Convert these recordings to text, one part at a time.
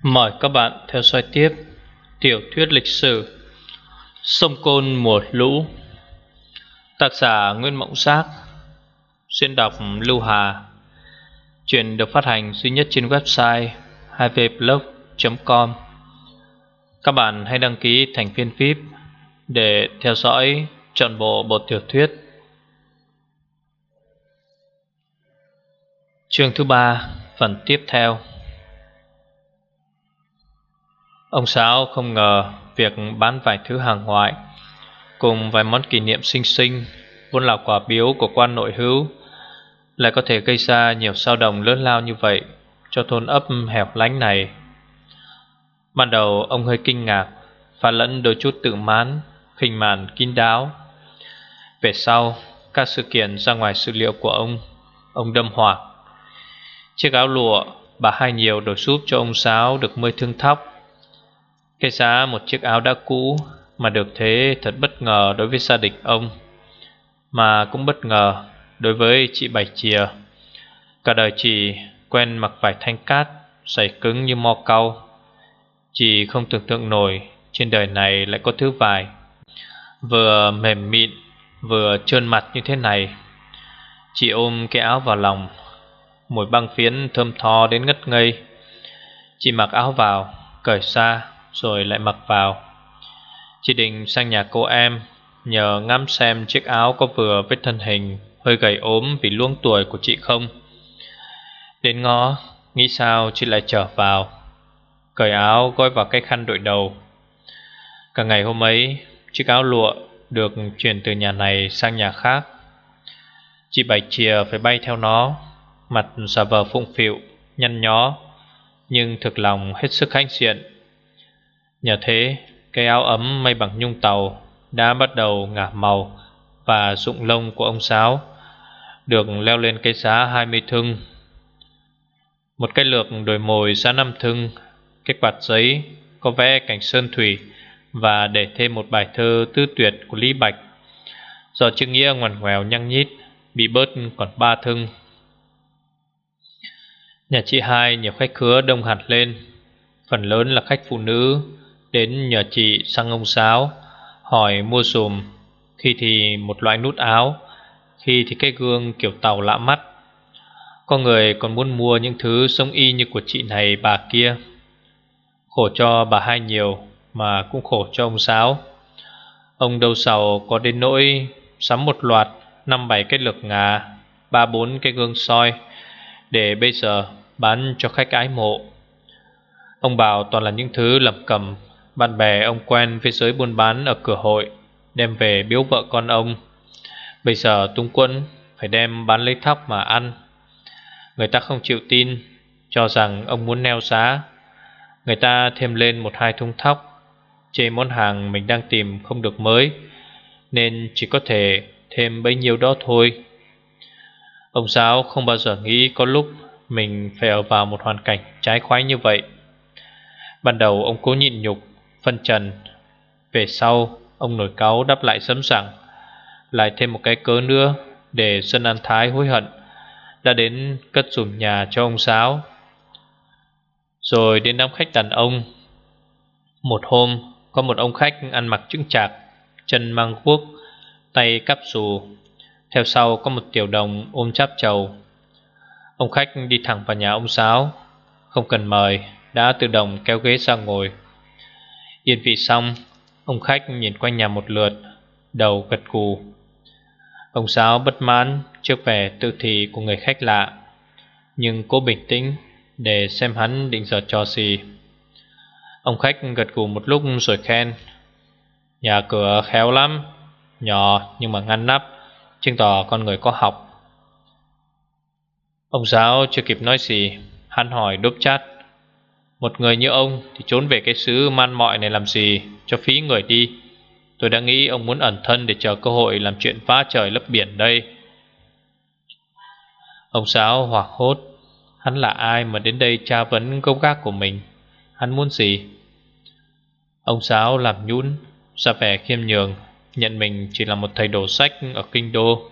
Mời các bạn theo dõi tiếp tiểu thuyết lịch sử Sông Côn mùa lũ, tác giả Nguyễn Mộng Giác, diễn đọc Lưu Hà. Truyện được phát hành duy nhất trên website hvblog.com. Các bạn hãy đăng ký thành viên VIP để theo dõi trọn bộ tiểu thuyết. Chương thứ 3, phần tiếp theo. Ông Sáu không ngờ việc bán vài thứ hàng ngoại cùng vài món kỷ niệm xinh xinh vốn là quà biếu của quan nội hữu lại có thể gây ra nhiều xao động lớn lao như vậy cho thôn ấp hẻo lánh này. Ban đầu ông hơi kinh ngạc, pha lẫn đôi chút tự mãn, khinh mạn kín đáo. Về sau, các sự kiện ra ngoài sự liệu của ông đâm hoảng. Chiếc áo lụa bà Hai Nhiều đổi giúp cho ông Sáu được 10 thương thóc. Cái giá một chiếc áo đã cũ mà được thế thật bất ngờ đối với gia đình ông, mà cũng bất ngờ đối với chị Bảy Chìa. Cả đời chị quen mặc vải thanh cát, dày cứng như mo cau. Chị không tưởng tượng nổi trên đời này lại có thứ vải vừa mềm mịn vừa trơn mặt như thế này. Chị ôm cái áo vào lòng, mùi băng phiến thơm tho đến ngất ngây. Chị mặc áo vào, cởi ra rồi lại mặc vào. Chị định sang nhà cô em nhờ ngắm xem chiếc áo có vừa với thân hình hơi gầy ốm vì luống tuổi của chị không. Đến ngõ, nghĩ sao chị lại trở vào, cởi áo gói vào cái khăn đội đầu. Cả ngày hôm ấy, chiếc áo lụa được chuyển từ nhà này sang nhà khác. Chị Bảy Chìa phải bay theo nó, mặt giả vờ phụng phịu, nhăn nhó, nhưng thực lòng hết sức hãnh diện. Nhờ thế, cái áo ấm may bằng nhung tàu đã bắt đầu ngả màu và rụng lông của ông Sáu, được leo lên cái giá 20 thưng. Một cái lược đồi mồi giá 5 thưng, cái quạt giấy có vẽ cảnh sơn thủy và để thêm một bài thơ tứ tuyệt của Lý Bạch, do chữ nghĩa ngoằn ngoèo nhăng nhít, bị bớt còn 3 thưng. Nhà chị Hai nhiều khách khứa đông hẳn lên, phần lớn là khách phụ nữ đến nhờ chị sang ông Sáu hỏi mua dùm. Khi thì một loại nút áo, khi thì cái gương kiểu tàu lạ mắt. Có người còn muốn mua những thứ giống y như của chị này bà kia. Khổ cho bà Hai Nhiều mà cũng khổ cho ông Sáu. Ông đầu sầu có đến nỗi sắm một loạt 5-7 cái lược ngà, 3-4 cái gương soi để bây giờ bán cho khách ái mộ. Ông bảo toàn là những thứ lẩm cẩm bạn bè ông quen với giới buôn bán ở cửa hội đem về biếu vợ con ông. Bây giờ tung quẫn phải đem bán lấy thóc mà ăn. Người ta không chịu tin, cho rằng ông muốn neo giá. Người ta thêm lên 1-2 thùng thóc, chê món hàng mình đang tìm không được mới, nên chỉ có thể thêm bấy nhiêu đó thôi. Ông Giáo không bao giờ nghĩ có lúc mình phải ở vào một hoàn cảnh trái khoái như vậy. Ban đầu ông cố nhịn nhục, phân trần. Về sau ông nổi cáu đáp lại sấm rằng lại thêm một cái cớ nữa để dân An Thái hối hận đã đến cất giùm nhà cho ông Giáo. Rồi đến đám khách đàn ông. Một hôm có một ông khách ăn mặc chững chạc, chân mang guốc, tay cắp xù, theo sau có một tiểu đồng ôm cháp trầu. Ông khách đi thẳng vào nhà ông Giáo, không cần mời đã tự động kéo ghế ra ngồi. Yên vị xong, ông khách nhìn quanh nhà một lượt, đầu gật gù. Ông Giáo bất mãn trước vẻ tự thị của người khách lạ, nhưng cố bình tĩnh để xem hắn định giở trò gì. Ông khách gật gù một lúc rồi khen: "Nhà cửa khéo lắm, nhỏ nhưng mà ngăn nắp, chứng tỏ con người có học." Ông Giáo chưa kịp nói gì, hắn hỏi đốp chát: "Một người như ông thì trốn về cái xứ man mọi này làm gì cho phí người đi? Tôi đã nghĩ ông muốn ẩn thân để chờ cơ hội làm chuyện phá trời lấp biển đây." Ông Giáo hoảng hốt. Hắn là ai mà đến đây tra vấn gốc gác của mình? Hắn muốn gì? Ông Giáo làm nhũn, ra vẻ khiêm nhường, nhận mình chỉ là một thầy đổ sách ở kinh đô.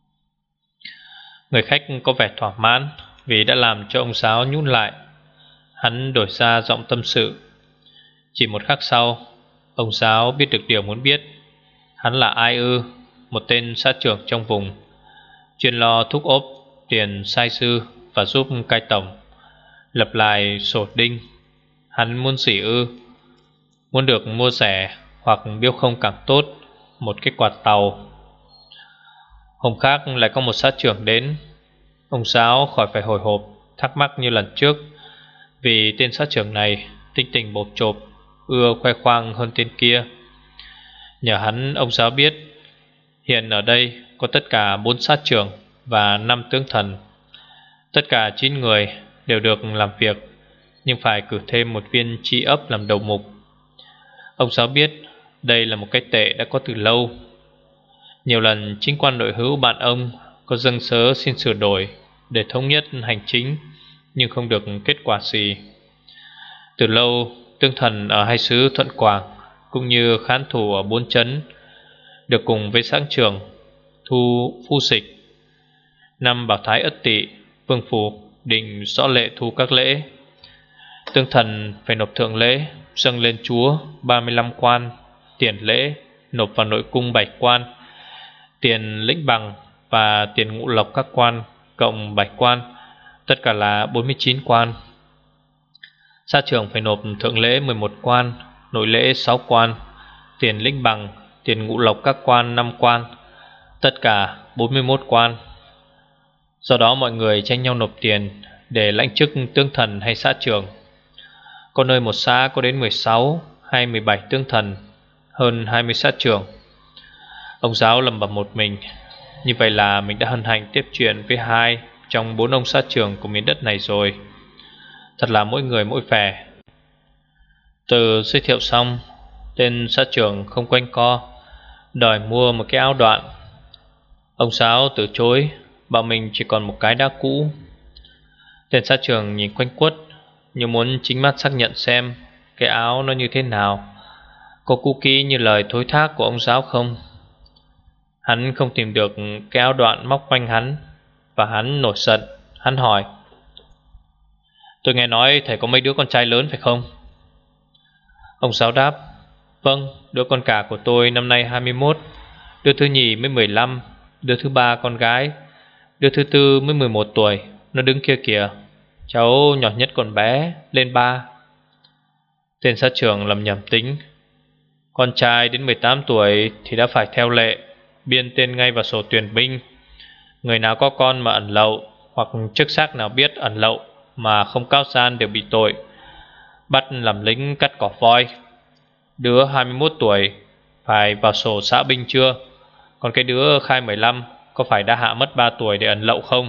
Người khách có vẻ thỏa mãn vì đã làm cho ông Giáo nhũn lại. Hắn đổi ra giọng tâm sự. Chỉ một khắc sau, ông giáo biết được điều muốn biết. Hắn là ai ư? Một tên sát trưởng trong vùng, chuyên lo thúc ốp tiền sai sư và giúp cai tổng lập lại sổ đinh. Hắn muốn gì ư? Muốn được mua rẻ hoặc biếu không càng tốt một cái quạt tàu. Hôm khác lại có một sát trưởng đến. Ông giáo khỏi phải hồi hộp thắc mắc như lần trước, vì tên sát trưởng này tinh tình bộp chộp, ưa khoe khoang hơn tên kia. Nhờ hắn, ông giáo biết hiện ở đây có tất cả 4 sát trưởng và 5 tướng thần. Tất cả 9 người đều được làm việc, nhưng phải cử thêm một viên tri ấp làm đầu mục. Ông giáo biết đây là một cái tệ đã có từ lâu. Nhiều lần chính quan đội hữu bạn ông có dâng sớ xin sửa đổi để thống nhất hành chính, nhưng không được kết quả gì. Từ lâu, tướng thần ở hai xứ Thuận Quảng cũng như khán thủ ở 4 trấn được cùng với sáng trưởng thu phu dịch. Năm Bảo Thái Ất Tỵ, vương phủ định rõ lệ thu các lễ. Tướng thần phải nộp thượng lễ dâng lên chúa 35 quan, tiền lễ nộp vào nội cung 7 quan, tiền lĩnh bằng và tiền ngũ lộc các quan cộng 7 quan, tất cả là 49 quan. Sát trưởng phải nộp thượng lễ 11 quan, nội lễ 6 quan, tiền lĩnh bằng, tiền ngũ lộc các quan 5 quan, tất cả 41 quan. Do đó mọi người tranh nhau nộp tiền để lãnh chức tướng thần hay sát trưởng. Có nơi một xã có đến 16 hay 17 tướng thần, hơn 20 sát trưởng. Ông giáo lẩm bẩm một mình, như vậy là mình đã hân hạnh tiếp chuyện với 2 trong 4 ông sát trưởng của miền đất này rồi. Thật là mỗi người mỗi vẻ. Từ giới thiệu xong, tên sát trưởng không quanh co, đòi mua một cái áo đoạn. Ông giáo từ chối, bảo mình chỉ còn một cái đã cũ. Tên sát trưởng nhìn quanh quất, như muốn chính mắt xác nhận xem cái áo nó như thế nào, có cũ kỹ như lời thối thác của ông giáo không. Hắn không tìm được cái áo đoạn móc quanh hắn, và hắn nổi giận. Hắn hỏi: "Tôi nghe nói thầy có mấy đứa con trai lớn phải không?" Ông giáo đáp: "Vâng, đứa con cả của tôi năm nay 21, đứa thứ nhì mới 15, đứa thứ ba con gái, đứa thứ tư mới 11 tuổi, nó đứng kia kìa. Cháu nhỏ nhất còn bé, lên 3." Tên sát trưởng lầm nhầm tính: "Con trai đến 18 tuổi thì đã phải theo lệ biên tên ngay vào sổ tuyển binh. Người nào có con mà ẩn lậu, hoặc chức sắc nào biết ẩn lậu mà không cáo gian đều bị tội, bắt làm lính cắt cỏ voi. Đứa 21 tuổi phải vào sổ xã binh chưa? Còn cái đứa khai 15 có phải đã hạ mất 3 tuổi để ẩn lậu không?"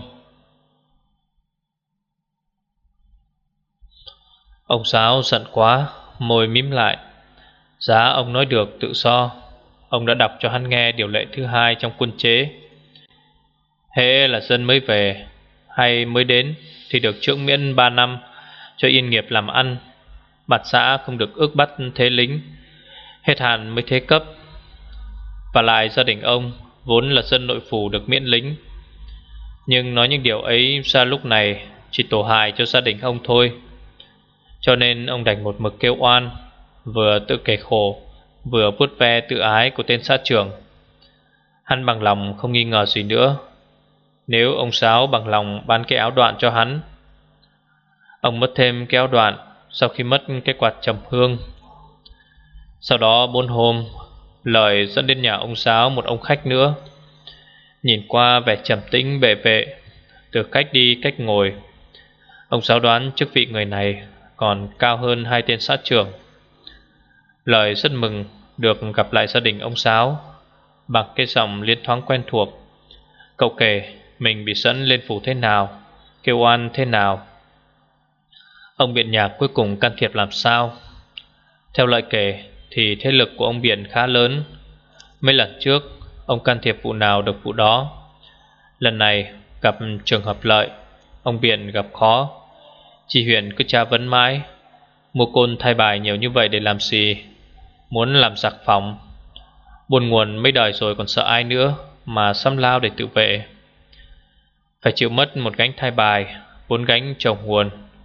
Ông giáo giận quá, môi mím lại. Giá ông nói được tự do. Ông đã đọc cho hắn nghe điều lệ thứ 2 trong quân chế: hễ là dân mới về hay mới đến thì được chưởng miễn 3 năm cho yên nghiệp làm ăn. Bạt xã không được ước bắt thế lính, hết hạn mới thế cấp. Và lại gia đình ông vốn là dân nội phủ được miễn lính. Nhưng nói những điều ấy ra lúc này chỉ tổ hại cho gia đình ông thôi. Cho nên ông đành một mực kêu oan, vừa tự kể khổ, vừa vuốt ve tự ái của tên sát trưởng. Hắn bằng lòng không nghi ngờ gì nữa. Nếu ông giáo bằng lòng bán cái áo đoạn cho hắn. Ông mất thêm cái áo đoạn sau khi mất cái quạt trầm hương. Sau đó 4 hôm, Lợi dẫn đến nhà ông giáo một ông khách nữa. Nhìn qua vẻ trầm tĩnh bệ vệ, từ cách đi cách ngồi, ông giáo đoán chức vị người này còn cao hơn 2 tên sát trưởng. Lợi rất mừng được gặp lại gia đình ông giáo. Bằng cái giọng liên thoáng quen thuộc, cậu kể mình bị dẫn lên phủ thế nào, kêu oan thế nào, ông biện nhạc cuối cùng can thiệp làm sao. Theo Lợi kể thì thế lực của ông Biện khá lớn. Mấy lần trước ông can thiệp vụ nào được vụ đó. Lần này gặp trường hợp Lợi, ông Biện gặp khó. Chị huyện cứ tra vấn mãi, mua côn thay bài nhiều như vậy để làm gì? Muốn làm giặc phòng. Buồn nguồn mấy đời rồi còn sợ ai nữa mà xăm lao để tự vệ. Phải chịu mất một gánh thay bài, 4 gánh trồng nguồn,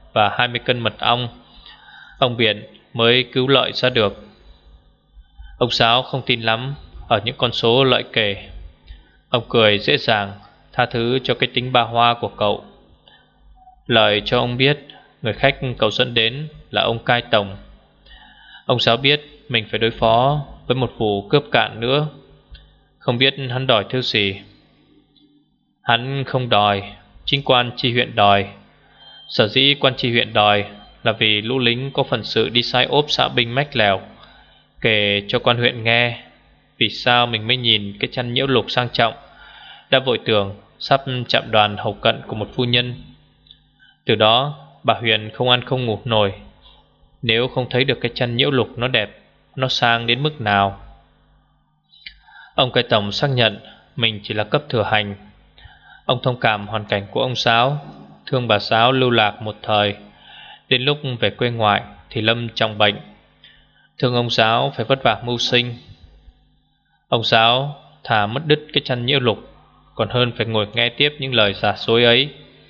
và 20 cân mật ong, ông Biển mới cứu lợi ra được. Ông Sáo không tin lắm ở những con số lợi kể. Ông cười dễ dàng tha thứ cho cái tính ba hoa của cậu. Lời cho ông biết người khách cậu dẫn đến là ông Cai Tổng. Ông Sáo biết mình phải đối phó với một vụ cướp cạn nữa. Không biết hắn đòi thứ gì. Hắn không đòi, chính quan chi huyện đòi. Sở dĩ quan chi huyện đòi là vì lũ lính có phần sự đi sai ốp xã binh mách lèo, kể cho quan huyện nghe vì sao mình mới nhìn cái chăn nhiễu lục sang trọng, đã vội tưởng sắp chạm đoàn hầu cận của một phu nhân. Từ đó bà Huyền không ăn không ngủ nổi. Nếu không thấy được cái chăn nhiễu lục nó đẹp, nó sang đến mức nào. Ông Cai Tổng xác nhận mình chỉ là cấp thừa hành. Ông thông cảm hoàn cảnh của ông Sáo, thương bà Sáo lưu lạc một thời. Đến lúc về quê ngoại thì lâm trọng bệnh, thương ông Sáo phải vất vả mưu sinh. Ông Sáo thà mất đứt cái chăn nhiễu lục còn hơn phải ngồi nghe tiếp những lời giả dối ấy.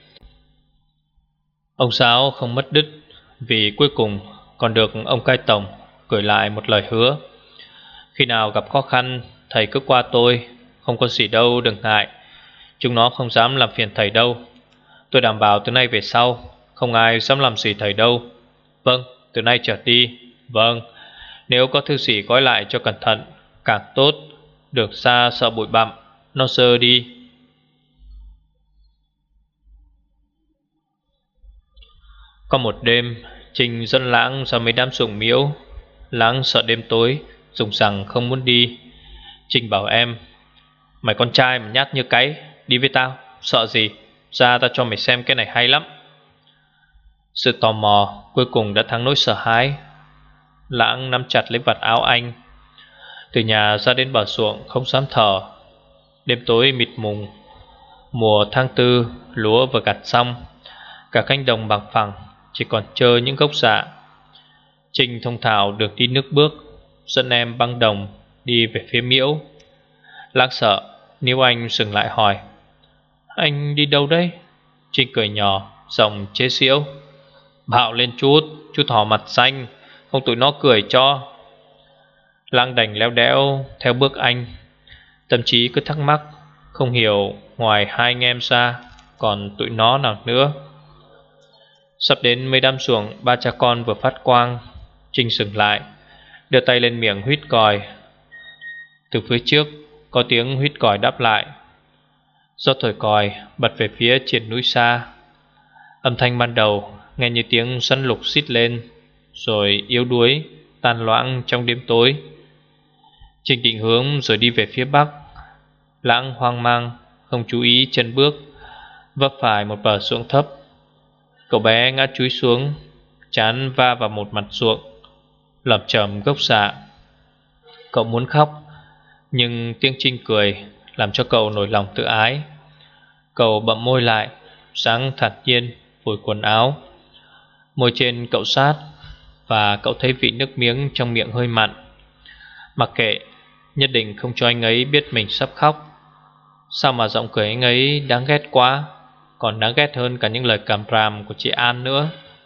Ông Sáo không mất đứt vì cuối cùng còn được ông Cai Tổng gửi lại một lời hứa: khi nào gặp khó khăn, thầy cứ qua tôi, không có gì đâu đừng ngại. Chúng nó không dám làm phiền thầy đâu. Tôi đảm bảo từ nay về sau không ai dám làm gì thầy đâu. Vâng, từ nay trở đi. Vâng, nếu có thứ gì gói lại cho cẩn thận càng tốt, được xa sợ bụi bặm nó dơ đi. Có một đêm, Trinh dẫn Lãng ra mấy đám sủng miễu. Lãng sợ đêm tối, dùng rằng không muốn đi. Trinh bảo em: mày con trai mà nhát như cái, đi với tao, sợ gì, ra tao cho mày xem cái này hay lắm. Sự tò mò cuối cùng đã thắng nỗi sợ hãi. Lãng nắm chặt lấy vạt áo anh. Từ nhà ra đến bờ ruộng không dám thở. Đêm tối mịt mùng. Mùa tháng tư, lúa vừa gặt xong, cả cánh đồng bằng phẳng chỉ còn trơ những gốc rạ. Trinh thông thạo được đi nước bước, dẫn em băng đồng đi về phía miễu. Lãng sợ nếu anh dừng lại hỏi: anh đi đâu đấy? Trinh cười nhỏ, giọng chế giễu: bạo lên chút, chú thỏ mặt xanh, không tụi nó cười cho. Lãng đành léo đéo theo bước anh. Tâm trí cứ thắc mắc, không hiểu ngoài hai anh em ra còn tụi nó nào nữa. Sắp đến mấy đám ruộng ba cha con vừa phát quang, Trinh dừng lại, đưa tay lên miệng huýt còi. Từ phía trước có tiếng huýt còi đáp lại. Gió thổi còi bật về phía triển núi xa. Âm thanh ban đầu nghe như tiếng săn lục xít lên, rồi yếu đuối tan loãng trong đêm tối. Trinh định hướng rồi đi về phía bắc. Lãng hoang mang, không chú ý chân bước, vấp phải một bờ ruộng thấp. Cậu bé ngã chúi xuống, trán va vào một mặt ruộng, lởm chởm gốc rạ. Cậu muốn khóc, nhưng tiếng Trinh cười làm cho cậu nổi lòng tự ái. Cậu bậm môi lại, sáng thản nhiên phủi quần áo. Môi trên cậu sát, và cậu thấy vị nước miếng trong miệng hơi mặn. Mặc kệ, nhất định không cho anh ấy biết mình sắp khóc. Sao mà giọng cười anh ấy đáng ghét quá, còn đáng ghét hơn cả những lời càm ràm của chị An nữa.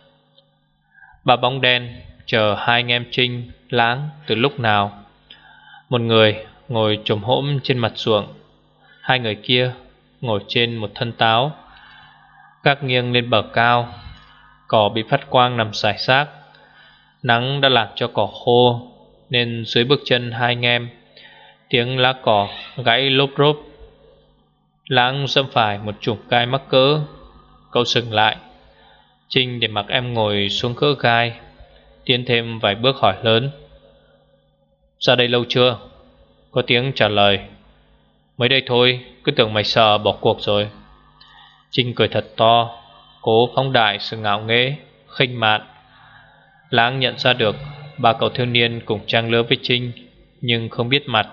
Bà bóng đen chờ hai anh em Trinh, Lãng từ lúc nào. Một người ngồi chồm hổm trên mặt ruộng, hai người kia ngồi trên một thân táo, gác nghiêng lên bờ cao. Cỏ bị phát quang nằm rải rác. Nắng đã làm cho cỏ khô, nên dưới bước chân hai anh em, tiếng lá cỏ gãy lốp rốp. Lãng dẫm phải một chùm gai mắc cỡ. Cậu dừng lại. Trinh để mặc em ngồi xuống cỡ gai, tiến thêm vài bước hỏi lớn: ra đây lâu chưa? Có tiếng trả lời: mới đây thôi, cứ tưởng mày sợ bỏ cuộc rồi. Trinh cười thật to, cố phóng đại sự ngạo nghễ, khinh mạn. Lãng nhận ra được ba cậu thiếu niên cùng trang lứa với Trinh, nhưng không biết mặt.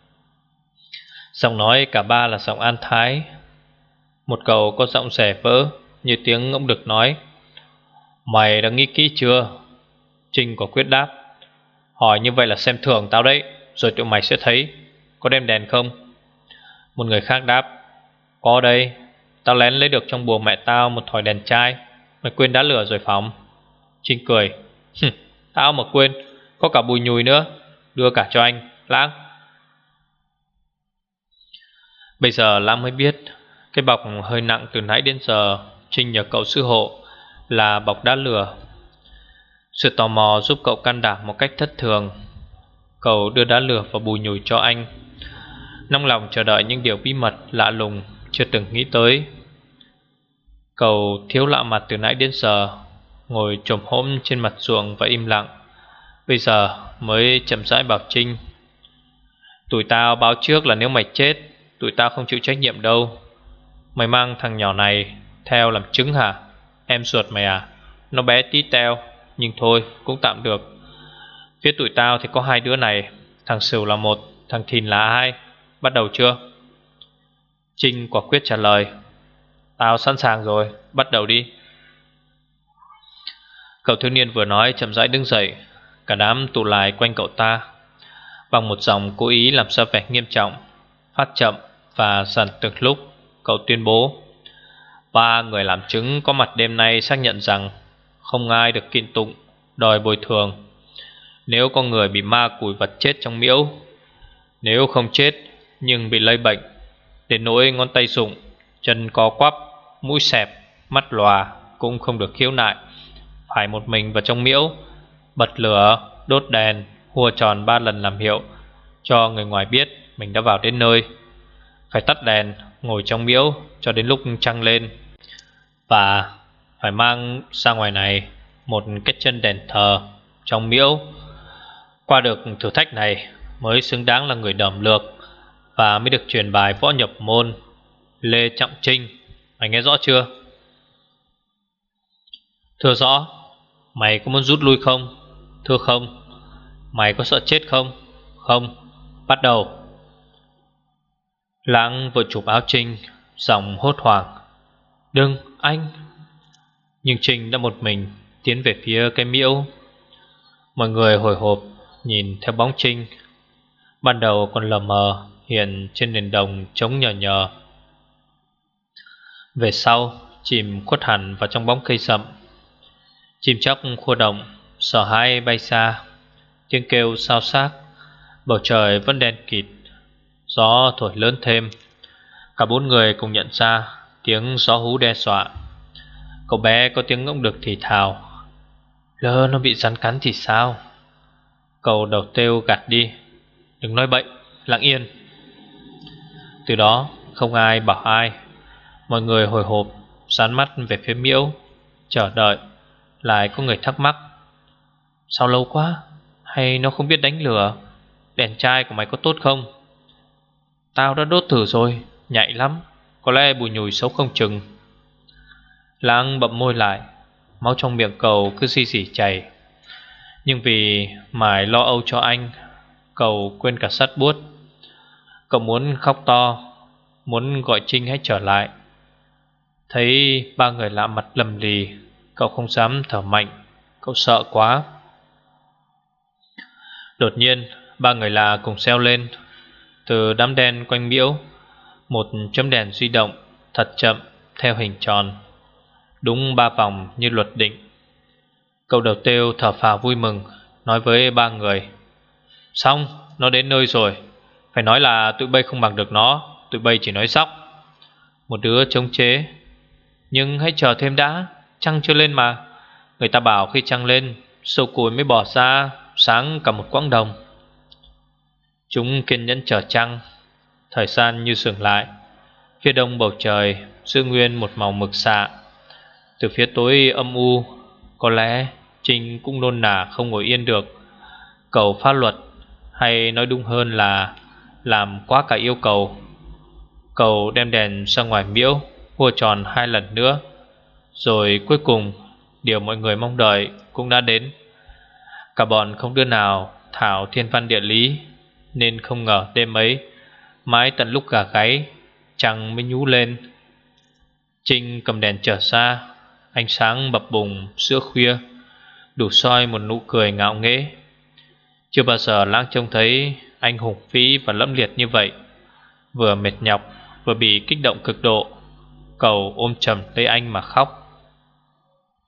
Giọng nói cả ba là giọng An Thái. Một cậu có giọng rẻ vỡ, như tiếng ngỗng đực nói: mày đã nghĩ kỹ chưa? Trinh có quyết đáp: hỏi như vậy là xem thường tao đấy, rồi tụi mày sẽ thấy. Có đem đèn không? Một người khác đáp: có đây, tao lén lấy được trong buồng mẹ tao một thỏi đèn chai. Mày quên đá lửa rồi phóng. Trinh cười. Tao mà quên, có cả bùi nhùi nữa. Đưa cả cho anh, Lãng. Bây giờ Lãng mới biết cái bọc hơi nặng từ nãy đến giờ Trinh nhờ cậu sư hộ là bọc đá lửa. Sự tò mò giúp cậu can đảm một cách thất thường. Cậu đưa đá lửa và bùi nhùi cho anh, nóng lòng chờ đợi những điều bí mật lạ lùng chưa từng nghĩ tới. Cậu thiếu lạ mặt từ nãy đến giờ, ngồi chồm hổm trên mặt ruộng và im lặng. Bây giờ mới chậm rãi bảo Trinh: tụi tao báo trước là nếu mày chết, tụi tao không chịu trách nhiệm đâu. Mày mang thằng nhỏ này theo làm chứng hả? Em ruột mày à? Nó bé tí teo, nhưng thôi cũng tạm được. Phía tụi tao thì có 2 đứa này, thằng Sửu là 1, thằng Thìn là 2. Bắt đầu chưa? Trinh quả quyết trả lời: tao sẵn sàng rồi, bắt đầu đi. Cậu thiếu niên vừa nói chậm rãi đứng dậy. Cả đám tụ lại quanh cậu ta. Bằng một giọng cố ý làm ra vẻ nghiêm trọng, phát chậm và dần từng lúc, cậu tuyên bố: 3 người làm chứng có mặt đêm nay xác nhận rằng không ai được kiện tụng đòi bồi thường nếu có người bị ma cùi vật chết trong miễu. Nếu không chết nhưng bị lây bệnh đến nỗi ngón tay rụng, chân co quắp, mũi xẹp, mắt lòa cũng không được khiếu nại, phải một mình vào trong miễu, bật lửa, đốt đèn, hùa tròn 3 lần làm hiệu cho người ngoài biết mình đã vào đến nơi. Phải tắt đèn, ngồi trong miễu cho đến lúc trăng lên. Và phải mang ra ngoài này một cái chân đèn thờ trong miễu. Qua được thử thách này mới xứng đáng là người đẩm lược và mới được truyền bài võ nhập môn. Lê Trọng Trinh, mày nghe rõ chưa? Thưa rõ. Mày có muốn rút lui không? Thưa không. Mày có sợ chết không? Không. Bắt đầu. Lãng vội chụp áo Trinh, giọng hốt hoảng: đừng, anh. Nhưng Trinh đã một mình tiến về phía cái miễu. Mọi người hồi hộp nhìn theo bóng Trinh. Ban đầu còn lờ mờ hiện trên nền đồng trống nhờ nhờ, về sau chìm khuất hẳn vào trong bóng cây sậm. Chim chóc khua động, sợ hãi bay xa, tiếng kêu xao xác. Bầu trời vẫn đen kịt, gió thổi lớn thêm. Cả 4 người cùng nhận ra tiếng gió hú đe dọa. Cậu bé có tiếng ngỗng được thì thào: lỡ nó bị rắn cắn thì sao? Cậu đầu têu gạt đi: đừng nói bậy, lặng yên. Từ đó không ai bảo ai. Mọi người hồi hộp dán mắt về phía miễu, chờ đợi. Lại có người thắc mắc: sao lâu quá? Hay nó không biết đánh lửa? Đèn chai của mày có tốt không? Tao đã đốt thử rồi, nhạy lắm. Có lẽ bùi nhùi xấu không chừng. Lãng bậm môi lại, máu trong miệng cậu cứ xì xì chảy. Nhưng vì mải lo âu cho anh, cậu quên cả sắt buốt. Cậu muốn khóc to, muốn gọi Trinh hãy trở lại. Thấy 3 người lạ mặt lầm lì, cậu không dám thở mạnh. Cậu sợ quá. Đột nhiên 3 người lạ cùng reo lên. Từ đám đen quanh miễu, một chấm đèn di động thật chậm theo hình tròn, đúng 3 vòng như luật định. Cậu đầu têu thở phào vui mừng, nói với 3 người: xong, nó đến nơi rồi. Phải nói là tụi bay không bằng được nó, tụi bay chỉ nói sóc. Một đứa chống chế: nhưng hãy chờ thêm đã, trăng chưa lên mà. Người ta bảo khi trăng lên, sâu cùi mới bỏ ra sáng cả một quãng đồng. Chúng kiên nhẫn chờ trăng. Thời gian như dừng lại. Phía đông bầu trời giữ nguyên một màu mực xạ. Từ phía tối âm u, có lẽ Trinh cũng nôn nả không ngồi yên được. Cậu phá luật, hay nói đúng hơn là làm quá cả yêu cầu. Cậu đem đèn ra ngoài miễu, hùa tròn 2 lần nữa. Rồi cuối cùng, điều mọi người mong đợi cũng đã đến. Cả bọn không đứa nào thảo thiên văn địa lý, nên không ngờ đêm ấy, mãi tận lúc gà gáy, trăng mới nhú lên. Trinh cầm đèn trở ra, ánh sáng bập bùng giữa khuya, đủ soi một nụ cười ngạo nghễ. Chưa bao giờ Lãng trông thấy anh hùng vĩ và lẫm liệt như vậy. Vừa mệt nhọc, vừa bị kích động cực độ, cậu ôm chầm lấy anh mà khóc.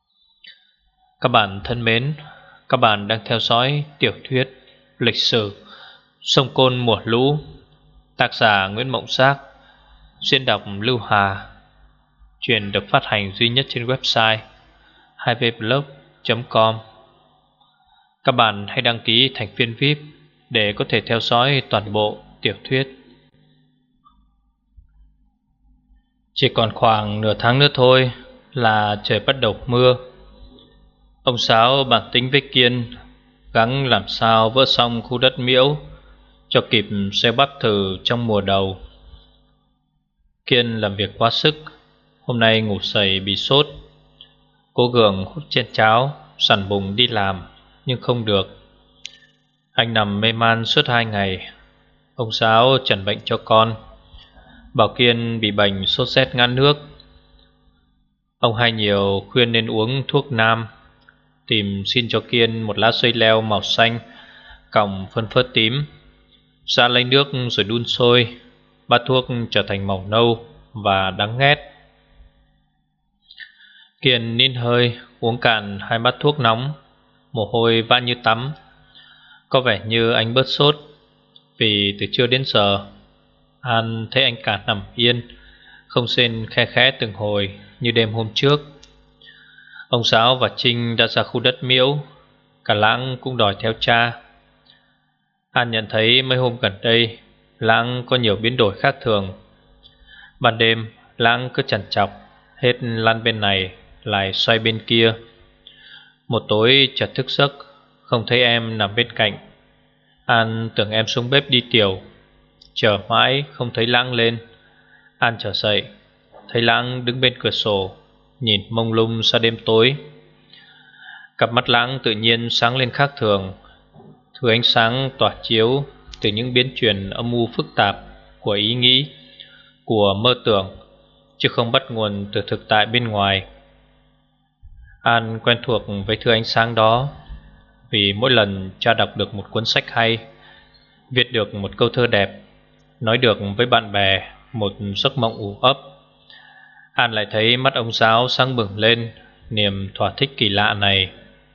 Các bạn thân mến, các bạn đang theo dõi tiểu thuyết Lịch sử Sông Côn mùa lũ, tác giả Nguyễn Mộng Giác, diễn đọc Lưu Hà. Truyện được phát hành duy nhất trên website 2vblog.com. Các bạn hãy đăng ký thành viên VIP để có thể theo dõi toàn bộ tiểu thuyết. Chỉ còn khoảng nửa tháng nữa thôi là trời bắt đầu mưa. Ông Sáu bàn tính với Kiên gắng làm sao vỡ xong khu đất miễu cho kịp xe bắp thử trong mùa đầu. Kiên làm việc quá sức, hôm nay ngủ sẩy bị sốt. Cố gượng hút chén cháo, sẵn bụng đi làm nhưng không được. Anh nằm mê man suốt 2 ngày. Ông Sáu chẩn bệnh cho con, bảo Kiên bị bệnh sốt rét ngăn nước. Ông Hai Nhiều khuyên nên uống thuốc nam, tìm xin cho Kiên một lá xoay leo màu xanh còng phân phớt tím, ra lấy nước rồi đun sôi. Bát thuốc trở thành màu nâu và đắng nghét. Kiên nín hơi uống cạn 2 bát thuốc nóng, mồ hôi vã như tắm. Có vẻ như anh bớt sốt, vì từ trưa đến giờ An thấy anh cả nằm yên, không rên khe khẽ từng hồi như đêm hôm trước. Ông Sáu và Trinh đã ra khu đất miễu, cả Lãng cũng đòi theo cha. An nhận thấy mấy hôm gần đây Lãng có nhiều biến đổi khác thường. Ban đêm Lãng cứ chằn chọc, hết lăn bên này lại xoay bên kia. Một tối chợt thức giấc, không thấy em nằm bên cạnh. An tưởng em xuống bếp đi tiểu. Chờ mãi không thấy Lãng lên. An trở dậy, thấy Lãng đứng bên cửa sổ, nhìn mông lung ra đêm tối. Cặp mắt Lãng tự nhiên sáng lên khác thường. Thứ ánh sáng tỏa chiếu từ những biến chuyển âm mưu phức tạp của ý nghĩ, của mơ tưởng, chứ không bắt nguồn từ thực tại bên ngoài. An quen thuộc với thứ ánh sáng đó, vì mỗi lần cha đọc được một cuốn sách hay, viết được một câu thơ đẹp, nói được với bạn bè một giấc mộng ủ ấp, An lại thấy mắt ông Giáo sáng bừng lên niềm thỏa thích kỳ lạ này.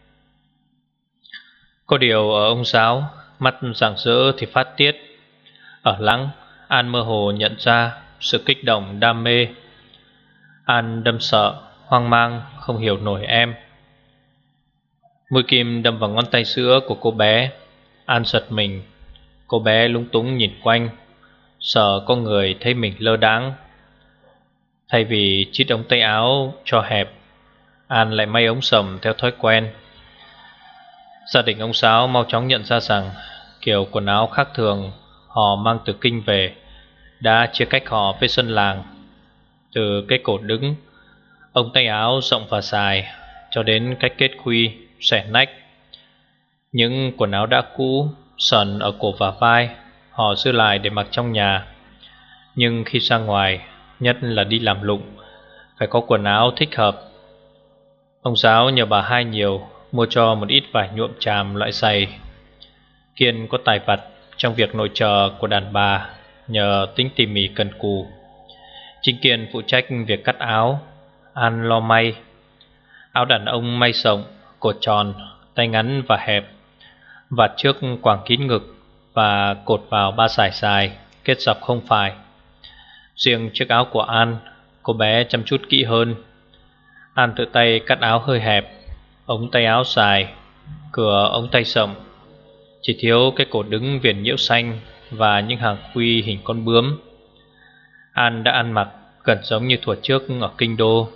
Có điều ở ông Giáo, mắt rạng rỡ thì phát tiết. Ở Lãng, An mơ hồ nhận ra sự kích động đam mê. An đâm sợ, hoang mang, không hiểu nổi em. Mũi kim đâm vào ngón tay giữa của cô bé. An giật mình. Cô bé lúng túng nhìn quanh, sợ có người thấy mình lơ đãng. Thay vì chít ống tay áo cho hẹp, An lại may ống sầm theo thói quen. Gia đình ông Sáu mau chóng nhận ra rằng kiểu quần áo khác thường họ mang từ kinh về đã chia cách họ với dân làng. Từ cái cổ đứng, ống tay áo rộng và dài, cho đến cách kết khuy, xẻ nách. Những quần áo đã cũ, sờn ở cổ và vai họ giữ lại để mặc trong nhà. Nhưng khi ra ngoài, nhất là đi làm lụng, phải có quần áo thích hợp. Ông Giáo nhờ bà Hai Nhiều mua cho một ít vải nhuộm tràm loại dày. Kiên có tài vặt trong việc nội trợ của đàn bà nhờ tính tỉ mỉ cần cù. Chính Kiên phụ trách việc cắt áo, An lo may. Áo đàn ông may rộng, cổ tròn, tay ngắn và hẹp, vạt trước quàng kín ngực và cột vào 3 dải dài kết dọc không phải. Riêng chiếc áo của An, cô bé chăm chút kỹ hơn. An tự tay cắt áo hơi hẹp, ống tay áo dài, cửa ống tay rộng, chỉ thiếu cái cổ đứng viền nhiễu xanh và những hàng khuy hình con bướm. An đã ăn mặc gần giống như thuở trước ở kinh đô.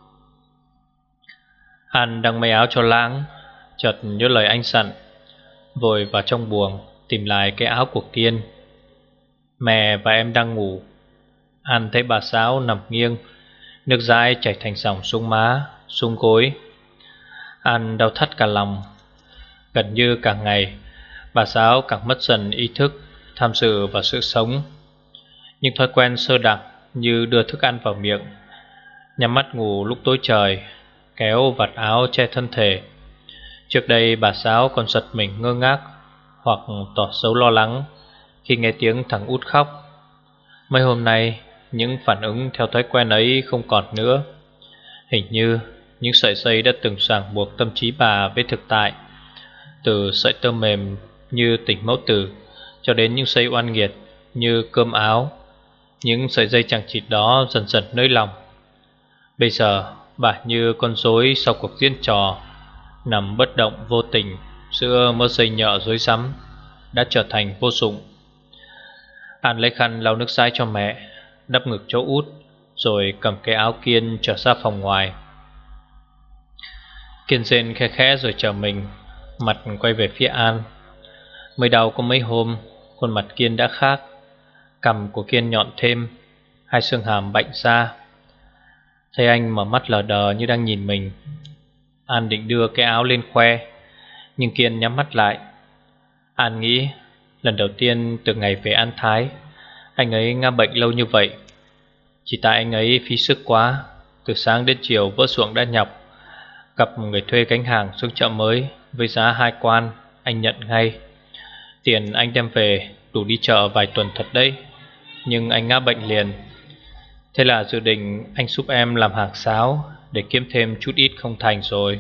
An đang may áo cho Lãng, chợt nhớ lời anh dặn, vội vào trong buồng tìm lại cái áo của Kiên. Mẹ và em đang ngủ. An thấy bà Sáu nằm nghiêng, nước dãi chảy thành dòng xuống má, xuống gối. An đau thắt cả lòng. Gần như càng ngày, bà Sáu càng mất dần ý thức tham dự vào sự sống. Những thói quen sơ đẳng như đưa thức ăn vào miệng, nhắm mắt ngủ lúc tối trời, kéo vạt áo che thân thể. Trước đây bà Sáu còn giật mình ngơ ngác hoặc tỏ dấu lo lắng khi nghe tiếng thằng út khóc. Mấy hôm nay, những phản ứng theo thói quen ấy không còn nữa. Hình như những sợi dây đã từng ràng buộc tâm trí bà với thực tại. Từ sợi tơ mềm như tình mẫu tử cho đến những dây oan nghiệt như cơm áo, những sợi dây chằng chịt đó dần dần nới lỏng. Bây giờ bà như con rối sau cuộc diễn trò, nằm bất động vô tình giữa mớ dây nhợ rối rắm, đã trở thành vô dụng. An lấy khăn lau nước dãi cho mẹ, đắp ngực cho út, rồi cầm cái áo Kiên trở ra phòng ngoài. Kiên rên khe khẽ rồi trở mình, mặt quay về phía An. Mới đau có mấy hôm, khuôn mặt Kiên đã khác. Cằm của Kiên nhọn thêm, hai xương hàm bạnh ra. Thấy anh mở mắt lờ đờ như đang nhìn mình, An định đưa cái áo lên khoe, nhưng Kiên nhắm mắt lại. An nghĩ lần đầu tiên từ ngày về An Thái, anh ấy ngã bệnh lâu như vậy. Chỉ tại anh ấy phí sức quá, từ sáng đến chiều vỡ ruộng đã nhọc. Gặp người thuê gánh hàng xuống chợ mới với giá 2 quan, anh nhận ngay. Tiền anh đem về đủ đi chợ vài tuần thật đấy, nhưng anh ngã bệnh liền. Thế là dự định anh giúp em làm hàng sáo để kiếm thêm chút ít không thành rồi.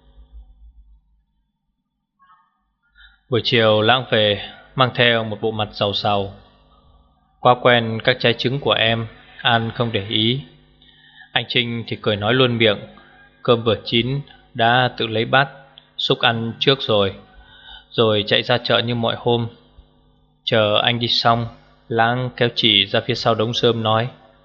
Buổi chiều Lãng về mang theo một bộ mặt giàu giàu. Quá quen các trái trứng của em, An không để ý. Anh Trinh thì cười nói luôn miệng, cơm vừa chín đã tự lấy bát xúc ăn trước rồi chạy ra chợ như mọi hôm. Chờ anh đi xong, Lãng kéo chỉ ra phía sau đống rơm nói: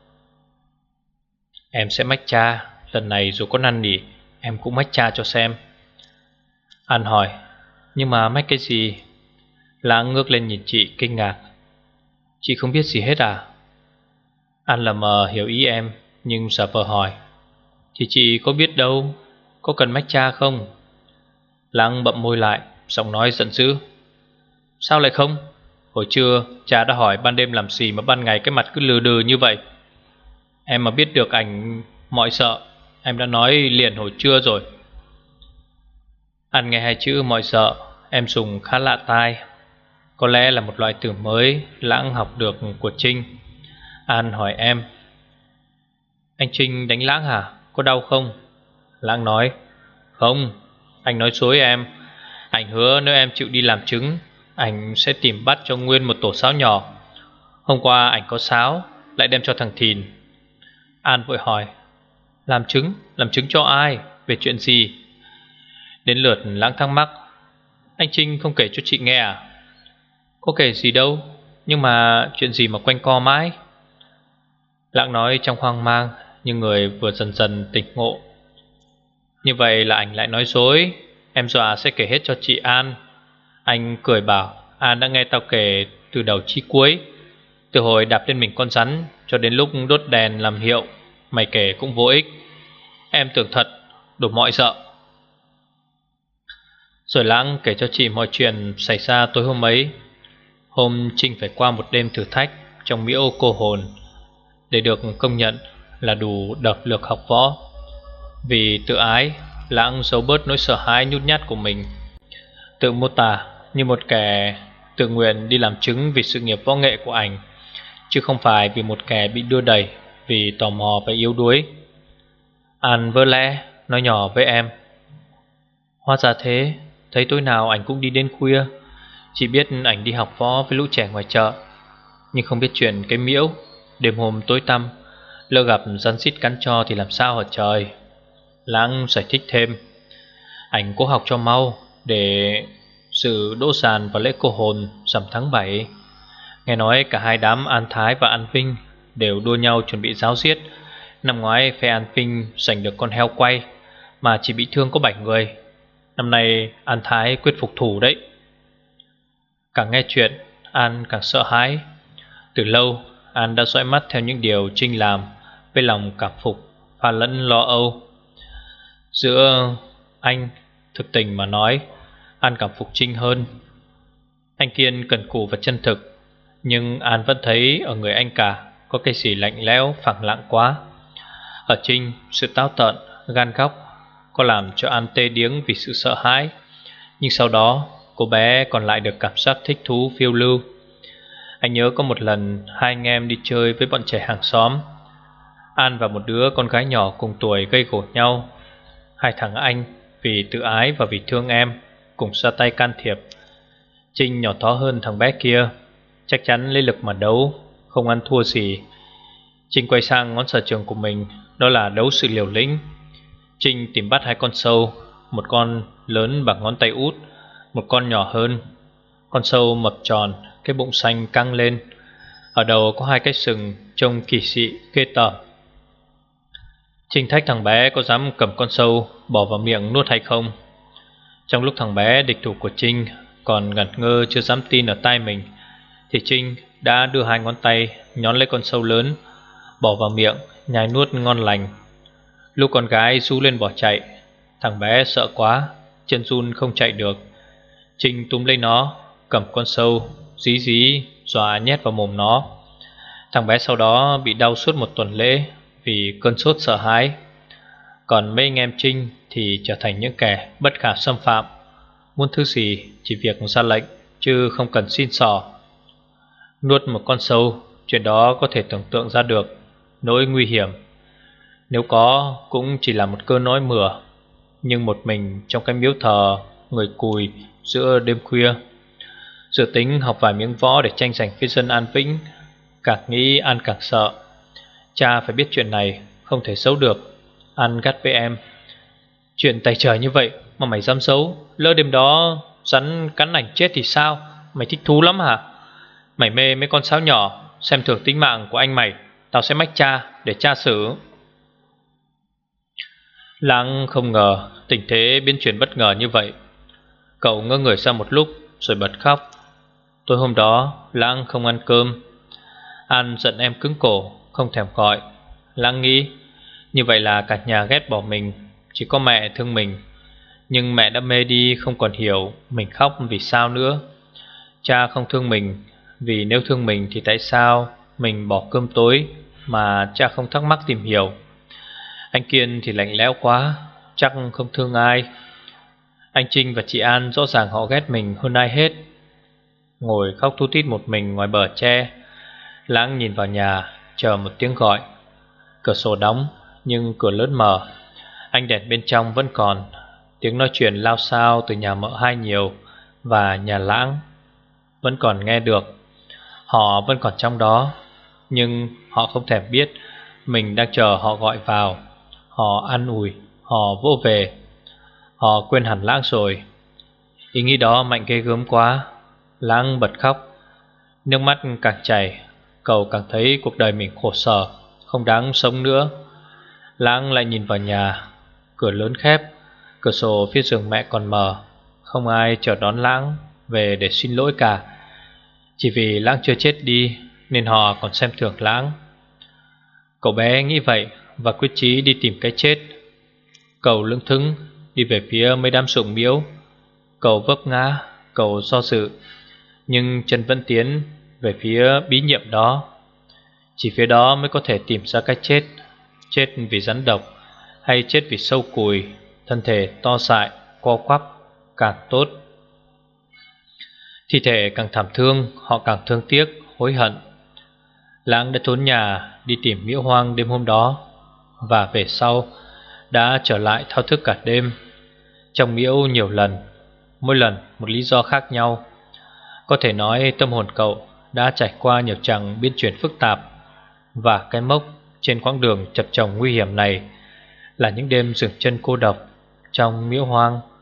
Em sẽ mách cha, lần này dù có năn nỉ em cũng mách cha cho xem. An hỏi: Nhưng mà mách cái gì? Lãng ngước lên nhìn chị kinh ngạc: Chị không biết gì hết à? An lờ mờ hiểu ý em, nhưng giả vờ hỏi: Thì chị có biết đâu, có cần mách cha không? Lãng bậm môi lại, giọng nói giận dữ: Sao lại không? Hồi trưa cha đã hỏi ban đêm làm gì mà ban ngày cái mặt cứ lừ đừ như vậy. Em mà biết được ảnh mọi sợ, em đã nói liền hồi trưa rồi. An nghe hai chữ mọi sợ em dùng khá lạ tai. Có lẽ là một loại từ mới Lãng học được của Trinh. An hỏi em: Anh Trinh đánh Lãng hả? Có đau không? Lãng nói: Không, anh nói dối em. Anh hứa nếu em chịu đi làm trứng, anh sẽ tìm bắt cho nguyên một tổ sáo nhỏ. Hôm qua anh có sáo, lại đem cho thằng Thìn. An vội hỏi: Làm trứng cho ai? Về chuyện gì? Đến lượt Lãng thắc mắc: Anh Trinh không kể cho chị nghe à? Có kể gì đâu, nhưng mà chuyện gì mà quanh co mãi? Lãng nói trong hoang mang, nhưng người vừa dần dần tỉnh ngộ. Như vậy là anh lại nói dối. Em dọa sẽ kể hết cho chị An. Anh cười bảo An đã nghe tao kể từ đầu chí cuối, từ hồi đạp lên mình con rắn cho đến lúc đốt đèn làm hiệu. Mày kể cũng vô ích. Em tưởng thật, đủ mọi sợ. Rồi Lãng kể cho chị mọi chuyện xảy ra tối hôm ấy. Hôm Trinh phải qua một đêm thử thách trong miễu cô hồn để được công nhận là đủ độc lực học võ. Vì tự ái, Lãng giấu bớt nỗi sợ hãi nhút nhát của mình, tự mô tả như một kẻ tự nguyện đi làm chứng vì sự nghiệp võ nghệ của ảnh, chứ không phải vì một kẻ bị đưa đẩy vì tò mò và yếu đuối. An vỡ lẽ nói nhỏ với em: Hóa ra thế, thấy tối nào ảnh cũng đi đến khuya. Chỉ biết ảnh đi học võ với lũ trẻ ngoài chợ, nhưng không biết chuyện cái miễu. Đêm hôm tối tăm, lỡ gặp rắn rít cắn cho thì làm sao hả trời? Lãng giải thích thêm: Ảnh cố học cho mau để sự đỗ sàn vào lễ cô hồn rằm tháng 7. Nghe nói cả hai đám An Thái và An Vinh đều đua nhau chuẩn bị giáo giết. Năm ngoái phe An Vinh giành được con heo quay mà chỉ bị thương có 7 người. Năm nay An Thái quyết phục thủ đấy. Càng nghe chuyện, An càng sợ hãi. Từ lâu An đã dõi mắt theo những điều Trinh làm với lòng cảm phục pha lẫn lo âu. Giữa anh, thực tình mà nói, An cảm phục Trinh hơn. Anh Kiên cần cù và chân thực, nhưng An vẫn thấy ở người anh cả có cái gì lạnh lẽo phẳng lặng quá. Ở Trinh, sự táo tợn, gan góc có làm cho An tê điếng vì sự sợ hãi. Nhưng sau đó cô bé còn lại được cảm giác thích thú phiêu lưu. Anh nhớ có một lần hai anh em đi chơi với bọn trẻ hàng xóm. An và một đứa con gái nhỏ cùng tuổi gây gổ nhau. Hai thằng anh vì tự ái và vì thương em cùng ra tay can thiệp. Trinh nhỏ to hơn thằng bé kia, chắc chắn lấy lực mà đấu, không ăn thua gì. Trinh quay sang ngón sở trường của mình, đó là đấu sự liều lĩnh. Trinh tìm bắt hai con sâu, một con lớn bằng ngón tay út, một con nhỏ hơn. Con sâu mập tròn, cái bụng xanh căng lên, ở đầu có hai cái sừng trông kỳ dị ghê tởm. Trinh thách thằng bé có dám cầm con sâu bỏ vào miệng nuốt hay không. Trong lúc thằng bé địch thủ của Trinh còn ngẩn ngơ chưa dám tin ở tai mình, thì Trinh đã đưa hai ngón tay nhón lấy con sâu lớn, bỏ vào miệng nhai nuốt ngon lành. Lúc con gái rú lên bỏ chạy, thằng bé sợ quá, chân run không chạy được. Trinh túm lấy nó, cầm con sâu dí dí dọa nhét vào mồm nó. Thằng bé sau đó bị đau suốt một tuần lễ vì cơn sốt sợ hãi. Còn mấy anh em Trinh thì trở thành những kẻ bất khả xâm phạm, muốn thứ gì chỉ việc ra lệnh chứ không cần xin xỏ. Nuốt một con sâu, chuyện đó có thể tưởng tượng ra được nỗi nguy hiểm. Nếu có cũng chỉ là một cơn nói mửa. Nhưng một mình trong cái miếu thờ người cùi giữa đêm khuya, dự tính học vài miếng võ để tranh giành phía dân An Vĩnh, càng nghĩ An càng sợ. Cha phải biết chuyện này, không thể giấu được. An gắt với em: chuyện tày trời như vậy mà mày dám giấu, lỡ đêm đó rắn cắn ảnh chết thì sao? Mày thích thú lắm hả? Mày mê mấy con sáo nhỏ, xem thường tính mạng của anh mày, tao sẽ mách cha để cha xử. Lãng không ngờ tình thế biến chuyển bất ngờ như vậy. Cậu ngơ người ra một lúc rồi bật khóc. Tối hôm đó Lãng không ăn cơm. An giận em cứng cổ, không thèm gọi. Lãng nghĩ như vậy là cả nhà ghét bỏ mình, chỉ có mẹ thương mình. Nhưng mẹ đã mê đi, không còn hiểu mình khóc vì sao nữa. Cha không thương mình, vì nếu thương mình thì tại sao mình bỏ cơm tối mà cha không thắc mắc tìm hiểu. Anh Kiên thì lạnh lẽo quá, chắc không thương ai. Anh Trinh và chị An rõ ràng họ ghét mình hơn ai hết. Ngồi khóc thút thít một mình ngoài bờ tre, Lãng nhìn vào nhà, chờ một tiếng gọi. Cửa sổ đóng, nhưng cửa lớn mở. Ánh đèn bên trong vẫn còn. Tiếng nói chuyện lao xao từ nhà mợ Hai nhiều và nhà Lãng vẫn còn nghe được. Họ vẫn còn trong đó, nhưng họ không thèm biết mình đang chờ họ gọi vào. Họ an ủi, họ vỗ về. Họ quên hẳn Lãng rồi. Ý nghĩ đó mạnh ghê gớm quá. Lãng bật khóc. Nước mắt càng chảy, cậu càng thấy cuộc đời mình khổ sở, không đáng sống nữa. Lãng lại nhìn vào nhà. Cửa lớn khép, cửa sổ phía giường mẹ còn mở. Không ai chờ đón Lãng về để xin lỗi cả. Chỉ vì Lãng chưa chết đi nên họ còn xem thường Lãng. Cậu bé nghĩ vậy và quyết chí đi tìm cái chết. Cậu lững thững đi về phía mấy đám ruộng miếu. Cậu vấp ngã, cậu do dự, nhưng chân vẫn tiến về phía bí nhiệm đó. Chỉ phía đó mới có thể tìm ra cái chết. Chết vì rắn độc hay chết vì sâu cùi, thân thể to dại, co quắp càng tốt. Thi thể càng thảm thương, họ càng thương tiếc, hối hận. Lãng đã trốn nhà đi tìm miễu hoang đêm hôm đó, và về sau đã trở lại thao thức cả đêm. Trong miễu nhiều lần, mỗi lần một lý do khác nhau. Có thể nói tâm hồn cậu đã trải qua nhiều chặng biến chuyển phức tạp, và cái mốc trên quãng đường chập chồng nguy hiểm này là những đêm dừng chân cô độc trong miễu hoang.